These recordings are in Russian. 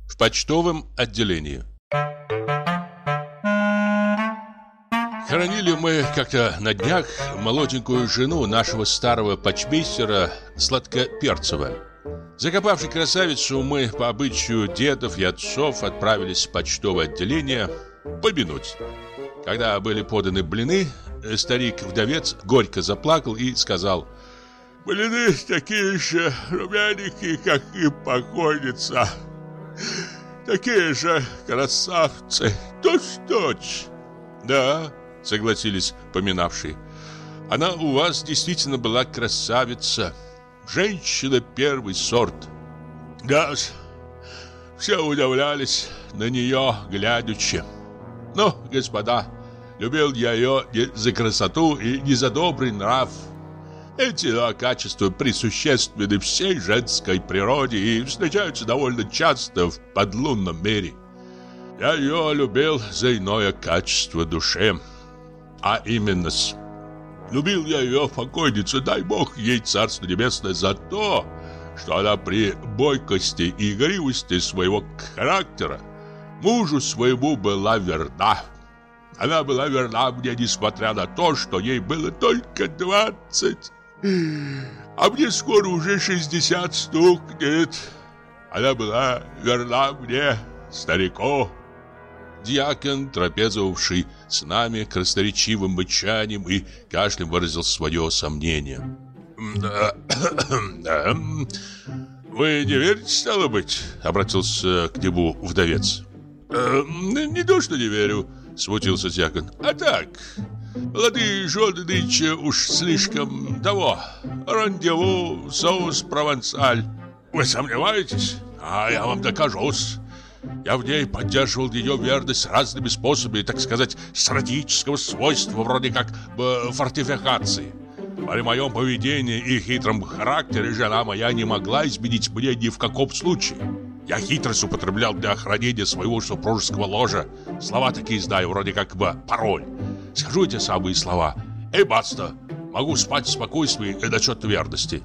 В почтовом отделении. Хоронили мы как-то на днях молоденькую жену нашего старого почмейстера Сладкоперцева. Закопавши красавицу, мы по обычаю дедов и отцов отправились в почтовое отделение помянуть. Когда были поданы блины, старик-вдовец горько заплакал и сказал: «Блины такие же румяненькие, как и покойница. Такие же красавцы, точь-в-точь». «Да», — согласились поминавшие, — «она у вас действительно была красавица, женщина первый сорт». «Да, все удивлялись на нее глядячи. Но, господа, любил я ее не за красоту и не за добрый нрав. Эти качества присущественны всей женской природе и встречаются довольно часто в подлунном мире. Я ее любил за иное качество души, а именно любил я ее, покойницу, дай Бог ей царство небесное, за то, что она при бойкости и игривости своего характера мужу своему была верна. Она была верна мне, несмотря на то, что ей было только 20, а мне скоро уже 60 стукнет. Она была верна мне, старику». Дьякон, трапезовавший с нами, красноречивым мычанием и кашлем выразил свое сомнение. «Да. Вы не верите, стало быть?» — обратился к нему вдовец. «Не то, что не верю», — смутился дьякон, — «а так, молодые жены нынче уж слишком того. Рандеву, соус провансаль. Вы сомневаетесь? А я вам докажусь. Я в ней поддерживал ее верность разными способами, так сказать, стратегического свойства, вроде как фортификации. При моем поведении и хитром характере жена моя не могла изменить мне ни в каком случае. Я хитрость употреблял для охранения своего супружеского ложа. Слова такие знаю, вроде как бы пароль. Скажу эти самые слова, и баста. Могу спать в спокойствии насчет верности».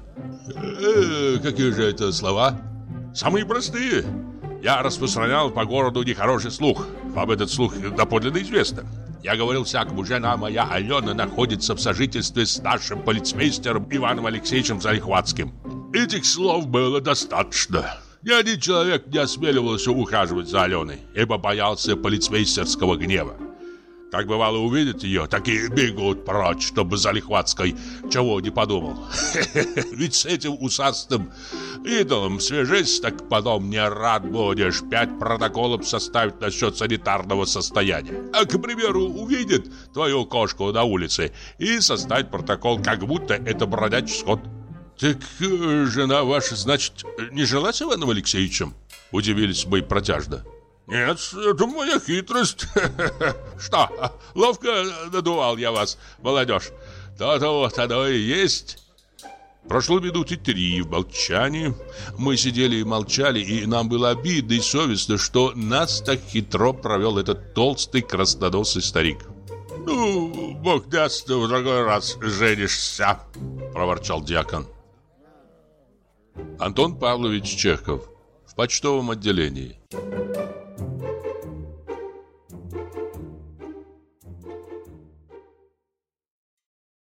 «Какие же это слова?» «Самые простые. Я распространял по городу нехороший слух. Вам этот слух доподлинно известно. Я говорил всякому: жена моя Алена находится в сожительстве с нашим полицмейстером Иваном Алексеевичем Залихватским». Этих слов было достаточно. Ни один человек не осмеливался ухаживать за Аленой, ибо боялся полицмейстерского гнева. Как бывало, увидят ее, так и бегут прочь, чтобы Залихватской чего не подумал. Ведь с этим усастым идолом свяжись, так потом не рад будешь 5 протоколов составить насчет санитарного состояния. А, к примеру, увидит твою кошку на улице и составит протокол, как будто это бродячий скот. «Так жена ваша, значит, не жила с Иваном Алексеевичем?» — удивились мы протяжно. «Нет, это моя хитрость. Что, ловко надувал я вас, молодежь? То-то вот оно и есть». Прошло минуты 3 в молчании. Мы сидели и молчали, и нам было обидно и совестно, что нас так хитро провел этот толстый красноносый старик. «Ну, Бог даст, в другой раз женишься», — проворчал дьякон. Антон Павлович Чехов. В почтовом отделении.